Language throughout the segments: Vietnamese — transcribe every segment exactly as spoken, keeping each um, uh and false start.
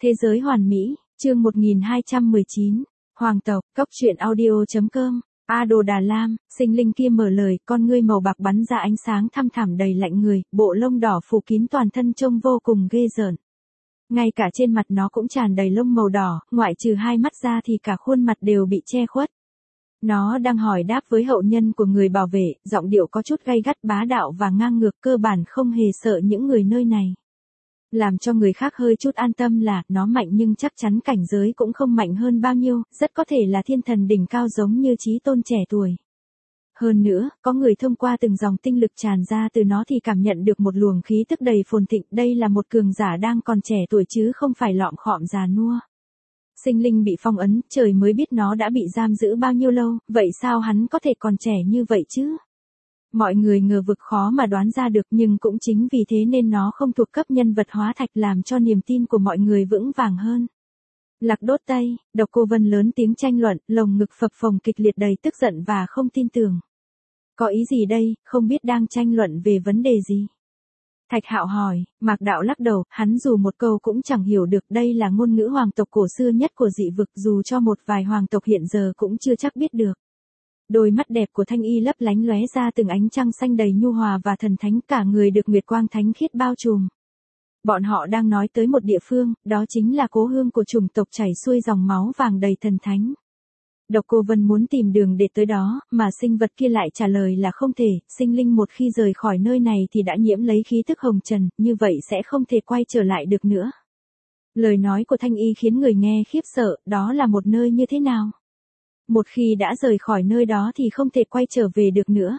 Thế giới hoàn mỹ, chương một nghìn hai trăm mười chín, Hoàng tộc, cốc truyện audio.com, A Đồ Đà Lam, sinh linh kia mở lời, con ngươi màu bạc bắn ra ánh sáng thăm thẳm đầy lạnh người, bộ lông đỏ phủ kín toàn thân trông vô cùng ghê rợn. Ngay cả trên mặt nó cũng tràn đầy lông màu đỏ, ngoại trừ hai mắt ra thì cả khuôn mặt đều bị che khuất. Nó đang hỏi đáp với hậu nhân của người bảo vệ, giọng điệu có chút gay gắt bá đạo và ngang ngược, cơ bản không hề sợ những người nơi này. Làm cho người khác hơi chút an tâm là, nó mạnh nhưng chắc chắn cảnh giới cũng không mạnh hơn bao nhiêu, rất có thể là thiên thần đỉnh cao giống như Chí Tôn trẻ tuổi. Hơn nữa, có người thông qua từng dòng tinh lực tràn ra từ nó thì cảm nhận được một luồng khí tức đầy phồn thịnh, đây là một cường giả đang còn trẻ tuổi chứ không phải lọm khọm già nua. Sinh linh bị phong ấn, trời mới biết nó đã bị giam giữ bao nhiêu lâu, vậy sao hắn có thể còn trẻ như vậy chứ? Mọi người ngờ vực khó mà đoán ra được, nhưng cũng chính vì thế nên nó không thuộc cấp nhân vật hóa thạch, làm cho niềm tin của mọi người vững vàng hơn. Lạc đốt tay, Độc Cô Vân lớn tiếng tranh luận, lồng ngực phập phồng kịch liệt đầy tức giận và không tin tưởng. Có ý gì đây, không biết đang tranh luận về vấn đề gì? Thạch Hạo hỏi, Mạc Đạo lắc đầu, hắn dù một câu cũng chẳng hiểu được, đây là ngôn ngữ hoàng tộc cổ xưa nhất của dị vực, dù cho một vài hoàng tộc hiện giờ cũng chưa chắc biết được. Đôi mắt đẹp của Thanh Y lấp lánh lóe ra từng ánh trăng xanh đầy nhu hòa và thần thánh, cả người được nguyệt quang thánh khiết bao trùm. Bọn họ đang nói tới một địa phương, đó chính là cố hương của chủng tộc chảy xuôi dòng máu vàng đầy thần thánh. Độc Cô Vân muốn tìm đường để tới đó, mà sinh vật kia lại trả lời là không thể, sinh linh một khi rời khỏi nơi này thì đã nhiễm lấy khí tức hồng trần, như vậy sẽ không thể quay trở lại được nữa. Lời nói của Thanh Y khiến người nghe khiếp sợ, đó là một nơi như thế nào? Một khi đã rời khỏi nơi đó thì không thể quay trở về được nữa.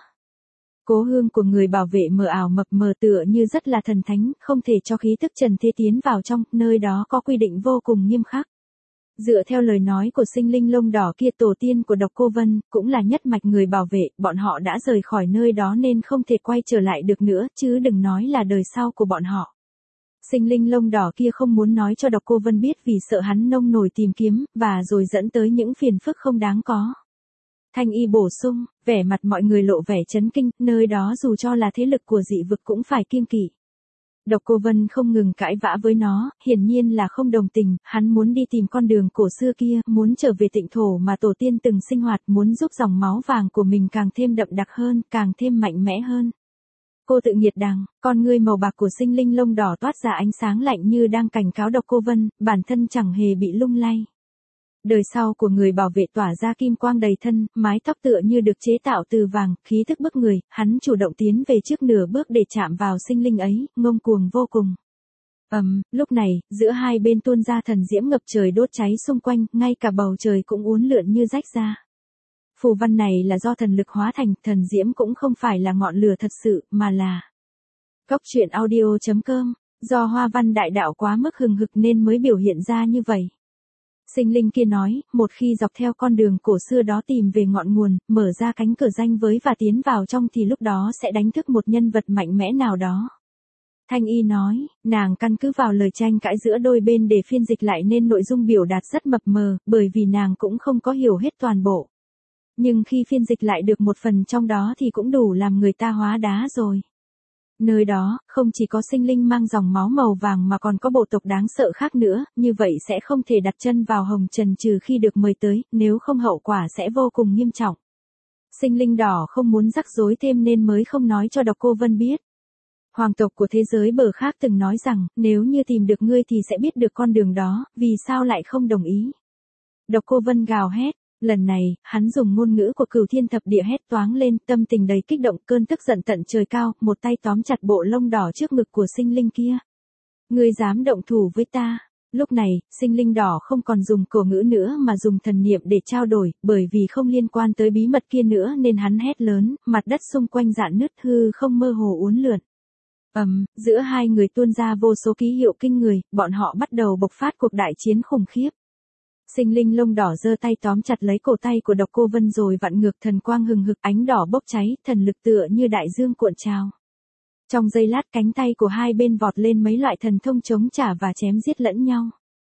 Cố hương của người bảo vệ mờ ảo mập mờ tựa như rất là thần thánh, không thể cho khí tức trần thế tiến vào trong, nơi đó có quy định vô cùng nghiêm khắc. Dựa theo lời nói của sinh linh lông đỏ kia, tổ tiên của Độc Cô Vân, cũng là nhất mạch người bảo vệ, bọn họ đã rời khỏi nơi đó nên không thể quay trở lại được nữa, chứ đừng nói là đời sau của bọn họ. Sinh linh lông đỏ kia không muốn nói cho Độc Cô Vân biết vì sợ hắn nông nổi tìm kiếm, và rồi dẫn tới những phiền phức không đáng có. Thanh Y bổ sung, vẻ mặt mọi người lộ vẻ chấn kinh, nơi đó dù cho là thế lực của dị vực cũng phải kiêng kỵ. Độc Cô Vân không ngừng cãi vã với nó, hiển nhiên là không đồng tình, hắn muốn đi tìm con đường cổ xưa kia, muốn trở về tịnh thổ mà tổ tiên từng sinh hoạt, muốn giúp dòng máu vàng của mình càng thêm đậm đặc hơn, càng thêm mạnh mẽ hơn. Cô tự nghiệt đằng, con ngươi màu bạc của sinh linh lông đỏ toát ra ánh sáng lạnh như đang cảnh cáo Độc Cô Vân, bản thân chẳng hề bị lung lay. Đời sau của người bảo vệ tỏa ra kim quang đầy thân, mái tóc tựa như được chế tạo từ vàng, khí thức bức người, hắn chủ động tiến về trước nửa bước để chạm vào sinh linh ấy, ngông cuồng vô cùng. Ầm, um, lúc này, giữa hai bên tuôn ra thần diễm ngập trời đốt cháy xung quanh, ngay cả bầu trời cũng uốn lượn như rách ra. Phù văn này là do thần lực hóa thành, thần diễm cũng không phải là ngọn lửa thật sự, mà là cốc truyện audio.com, do hoa văn đại đạo quá mức hừng hực nên mới biểu hiện ra như vậy. Sinh linh kia nói, một khi dọc theo con đường cổ xưa đó tìm về ngọn nguồn, mở ra cánh cửa ranh với và tiến vào trong thì lúc đó sẽ đánh thức một nhân vật mạnh mẽ nào đó. Thanh Y nói, nàng căn cứ vào lời tranh cãi giữa đôi bên để phiên dịch lại nên nội dung biểu đạt rất mập mờ, bởi vì nàng cũng không có hiểu hết toàn bộ. Nhưng khi phiên dịch lại được một phần trong đó thì cũng đủ làm người ta hóa đá rồi. Nơi đó, không chỉ có sinh linh mang dòng máu màu vàng mà còn có bộ tộc đáng sợ khác nữa, như vậy sẽ không thể đặt chân vào hồng trần trừ khi được mời tới, nếu không hậu quả sẽ vô cùng nghiêm trọng. Sinh linh đỏ không muốn rắc rối thêm nên mới không nói cho Độc Cô Vân biết. Hoàng tộc của thế giới bờ khác từng nói rằng, nếu như tìm được ngươi thì sẽ biết được con đường đó, vì sao lại không đồng ý. Độc Cô Vân gào hét. Lần này, hắn dùng ngôn ngữ của cửu thiên thập địa hét toáng lên, tâm tình đầy kích động, cơn tức giận tận trời cao, một tay tóm chặt bộ lông đỏ trước ngực của sinh linh kia. Ngươi dám động thủ với ta? Lúc này, sinh linh đỏ không còn dùng cổ ngữ nữa mà dùng thần niệm để trao đổi, bởi vì không liên quan tới bí mật kia nữa nên hắn hét lớn, mặt đất xung quanh rạn nứt, hư không mơ hồ uốn lượn. Ầm, um, giữa hai người tuôn ra vô số ký hiệu kinh người, bọn họ bắt đầu bộc phát cuộc đại chiến khủng khiếp. Sinh linh lông đỏ giơ tay tóm chặt lấy cổ tay của Độc Cô Vân rồi vặn ngược, thần quang hừng hực, ánh đỏ bốc cháy, thần lực tựa như đại dương cuộn trào. Trong giây lát cánh tay của hai bên vọt lên mấy loại thần thông chống trả và chém giết lẫn nhau.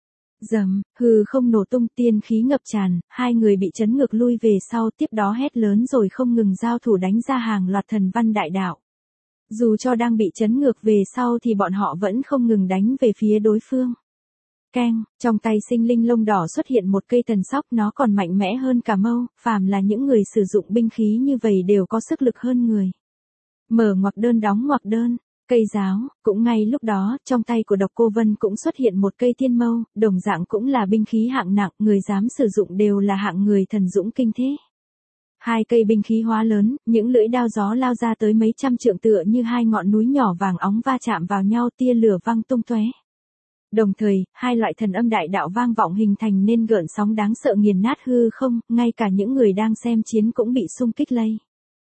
Rầm, hư không nổ tung, tiên khí ngập tràn, hai người bị chấn ngược lui về sau, tiếp đó hét lớn rồi không ngừng giao thủ đánh ra hàng loạt thần văn đại đạo. Dù cho đang bị chấn ngược về sau thì bọn họ vẫn không ngừng đánh về phía đối phương. Keng, trong tay sinh linh lông đỏ xuất hiện một cây thần sóc, nó còn mạnh mẽ hơn cả mâu, phàm là những người sử dụng binh khí như vậy đều có sức lực hơn người. Mở ngoặc đơn đóng ngoặc đơn, cây giáo, cũng ngay lúc đó, trong tay của Độc Cô Vân cũng xuất hiện một cây thiên mâu, đồng dạng cũng là binh khí hạng nặng, người dám sử dụng đều là hạng người thần dũng kinh thế. Hai cây binh khí hóa lớn, những lưỡi đao gió lao ra tới mấy trăm trượng tựa như hai ngọn núi nhỏ vàng óng va chạm vào nhau, tia lửa văng tung tóe. Đồng thời, hai loại thần âm đại đạo vang vọng hình thành nên gợn sóng đáng sợ nghiền nát hư không, ngay cả những người đang xem chiến cũng bị xung kích lây.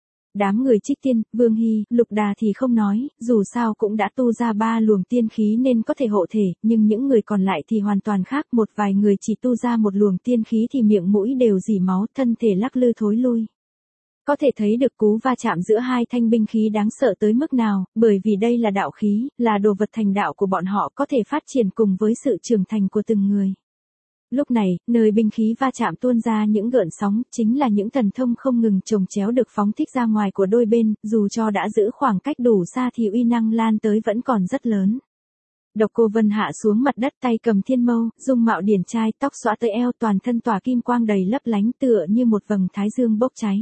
Đám người Trích Tiên, Vương Hy, Lục Đà thì không nói, dù sao cũng đã tu ra ba luồng tiên khí nên có thể hộ thể, nhưng những người còn lại thì hoàn toàn khác, một vài người chỉ tu ra một luồng tiên khí thì miệng mũi đều rỉ máu, thân thể lắc lư thối lui. Có thể thấy được cú va chạm giữa hai thanh binh khí đáng sợ tới mức nào, bởi vì đây là đạo khí, là đồ vật thành đạo của bọn họ, có thể phát triển cùng với sự trưởng thành của từng người. Lúc này, nơi binh khí va chạm tuôn ra những gợn sóng, chính là những thần thông không ngừng chồng chéo được phóng thích ra ngoài của đôi bên, dù cho đã giữ khoảng cách đủ xa thì uy năng lan tới vẫn còn rất lớn. Độc Cô Vân hạ xuống mặt đất, tay cầm thiên mâu, dung mạo điển trai, tóc xõa tới eo, toàn thân tỏa kim quang đầy lấp lánh tựa như một vầng thái dương bốc cháy.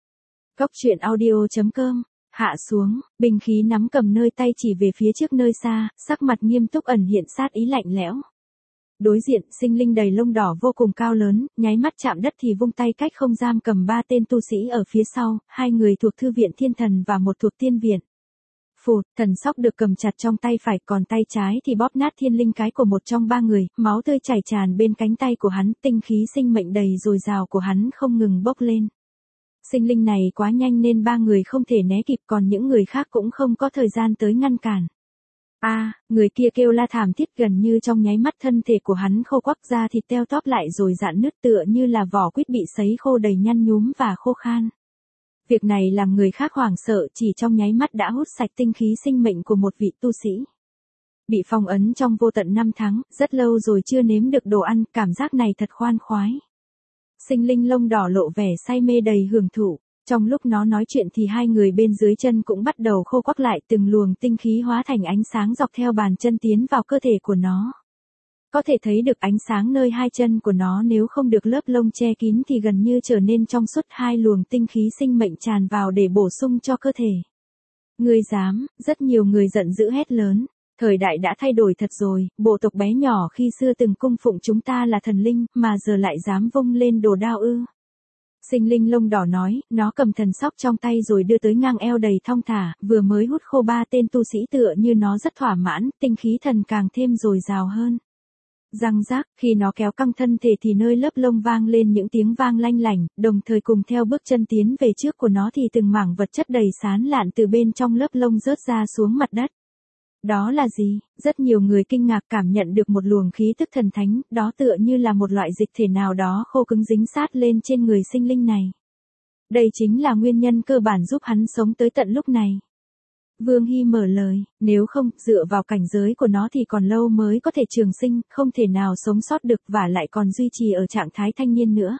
Cốc truyện audio chấm com, hạ xuống, binh khí nắm cầm nơi tay chỉ về phía trước nơi xa, sắc mặt nghiêm túc ẩn hiện sát ý lạnh lẽo. Đối diện, sinh linh đầy lông đỏ vô cùng cao lớn, nháy mắt chạm đất thì vung tay cách không giam cầm ba tên tu sĩ ở phía sau, hai người thuộc thư viện thiên thần và một thuộc tiên viện. Phụt, thần sóc được cầm chặt trong tay phải, còn tay trái thì bóp nát thiên linh cái của một trong ba người, máu tươi chảy tràn bên cánh tay của hắn, tinh khí sinh mệnh đầy dồi dào của hắn không ngừng bốc lên. Sinh linh này quá nhanh nên ba người không thể né kịp, còn những người khác cũng không có thời gian tới ngăn cản. A, à, người kia kêu la thảm thiết, gần như trong nháy mắt thân thể của hắn khô quắc ra, thịt teo tóp lại rồi rạn nứt tựa như là vỏ quýt bị sấy khô đầy nhăn nhúm và khô khan. Việc này làm người khác hoảng sợ, chỉ trong nháy mắt đã hút sạch tinh khí sinh mệnh của một vị tu sĩ. Bị phong ấn trong vô tận năm tháng, rất lâu rồi chưa nếm được đồ ăn, cảm giác này thật khoan khoái. Sinh linh lông đỏ lộ vẻ say mê đầy hưởng thụ. Trong lúc nó nói chuyện thì hai người bên dưới chân cũng bắt đầu khô quắc lại, từng luồng tinh khí hóa thành ánh sáng dọc theo bàn chân tiến vào cơ thể của nó. Có thể thấy được ánh sáng nơi hai chân của nó nếu không được lớp lông che kín thì gần như trở nên trong suốt, hai luồng tinh khí sinh mệnh tràn vào để bổ sung cho cơ thể. Ngươi dám, rất nhiều người giận dữ hét lớn. Thời đại đã thay đổi thật rồi, bộ tộc bé nhỏ khi xưa từng cung phụng chúng ta là thần linh, mà giờ lại dám vung lên đồ đao ư. Sinh linh lông đỏ nói, nó cầm thần sóc trong tay rồi đưa tới ngang eo đầy thong thả, vừa mới hút khô ba tên tu sĩ tựa như nó rất thỏa mãn, tinh khí thần càng thêm dồi dào hơn. Răng rác, khi nó kéo căng thân thể thì nơi lớp lông vang lên những tiếng vang lanh lảnh, đồng thời cùng theo bước chân tiến về trước của nó thì từng mảng vật chất đầy sán lạn từ bên trong lớp lông rớt ra xuống mặt đất. Đó là gì? Rất nhiều người kinh ngạc cảm nhận được một luồng khí tức thần thánh, đó tựa như là một loại dịch thể nào đó khô cứng dính sát lên trên người sinh linh này. Đây chính là nguyên nhân cơ bản giúp hắn sống tới tận lúc này. Vương Hy mở lời, nếu không, dựa vào cảnh giới của nó thì còn lâu mới có thể trường sinh, không thể nào sống sót được và lại còn duy trì ở trạng thái thanh niên nữa.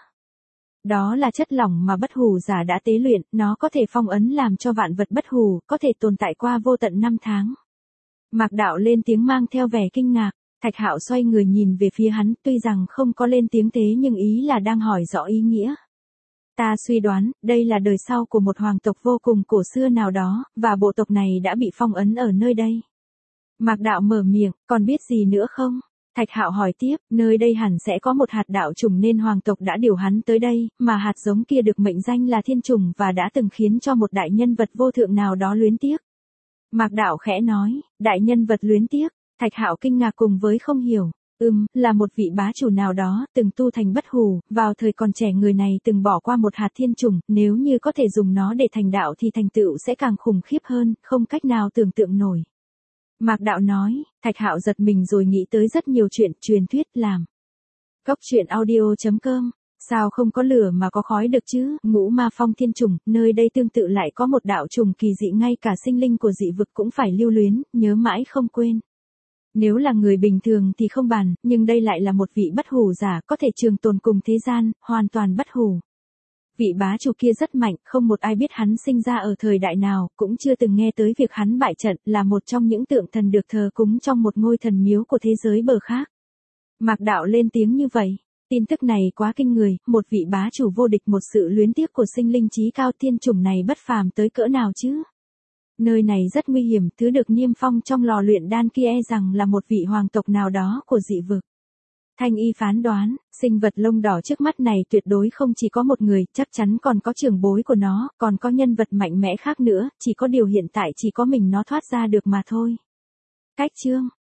Đó là chất lỏng mà bất hủ giả đã tế luyện, nó có thể phong ấn làm cho vạn vật bất hủ, có thể tồn tại qua vô tận năm tháng. Mạc Đạo lên tiếng mang theo vẻ kinh ngạc, Thạch Hạo xoay người nhìn về phía hắn, tuy rằng không có lên tiếng thế nhưng ý là đang hỏi rõ ý nghĩa. Ta suy đoán, đây là đời sau của một hoàng tộc vô cùng cổ xưa nào đó, và bộ tộc này đã bị phong ấn ở nơi đây. Mạc Đạo mở miệng, còn biết gì nữa không? Thạch Hạo hỏi tiếp, nơi đây hẳn sẽ có một hạt đạo trùng nên hoàng tộc đã điều hắn tới đây, mà hạt giống kia được mệnh danh là thiên trùng và đã từng khiến cho một đại nhân vật vô thượng nào đó luyến tiếc. Mạc Đạo khẽ nói, đại nhân vật luyến tiếc, Thạch Hạo kinh ngạc cùng với không hiểu, ừm, là một vị bá chủ nào đó, từng tu thành bất hủ, vào thời còn trẻ người này từng bỏ qua một hạt thiên trùng, nếu như có thể dùng nó để thành đạo thì thành tựu sẽ càng khủng khiếp hơn, không cách nào tưởng tượng nổi. Mạc Đạo nói, Thạch Hạo giật mình rồi nghĩ tới rất nhiều chuyện, truyền thuyết, làm. Cốc truyện audio chấm com. Sao không có lửa mà có khói được chứ? Ngũ Ma Phong thiên trùng, nơi đây tương tự lại có một đạo trùng kỳ dị, ngay cả sinh linh của dị vực cũng phải lưu luyến, nhớ mãi không quên. Nếu là người bình thường thì không bàn, nhưng đây lại là một vị bất hủ giả, có thể trường tồn cùng thế gian, hoàn toàn bất hủ. Vị bá chủ kia rất mạnh, không một ai biết hắn sinh ra ở thời đại nào, cũng chưa từng nghe tới việc hắn bại trận, là một trong những tượng thần được thờ cúng trong một ngôi thần miếu của thế giới bờ khác. Mạc Đạo lên tiếng như vậy. Tin tức này quá kinh người, một vị bá chủ vô địch, một sự luyến tiếc của sinh linh trí cao, thiên chủng này bất phàm tới cỡ nào chứ? Nơi này rất nguy hiểm, thứ được niêm phong trong lò luyện đan kia e rằng là một vị hoàng tộc nào đó của dị vực. Thanh y phán đoán, sinh vật lông đỏ trước mắt này tuyệt đối không chỉ có một người, chắc chắn còn có trưởng bối của nó, còn có nhân vật mạnh mẽ khác nữa, chỉ có điều hiện tại chỉ có mình nó thoát ra được mà thôi. Cách chương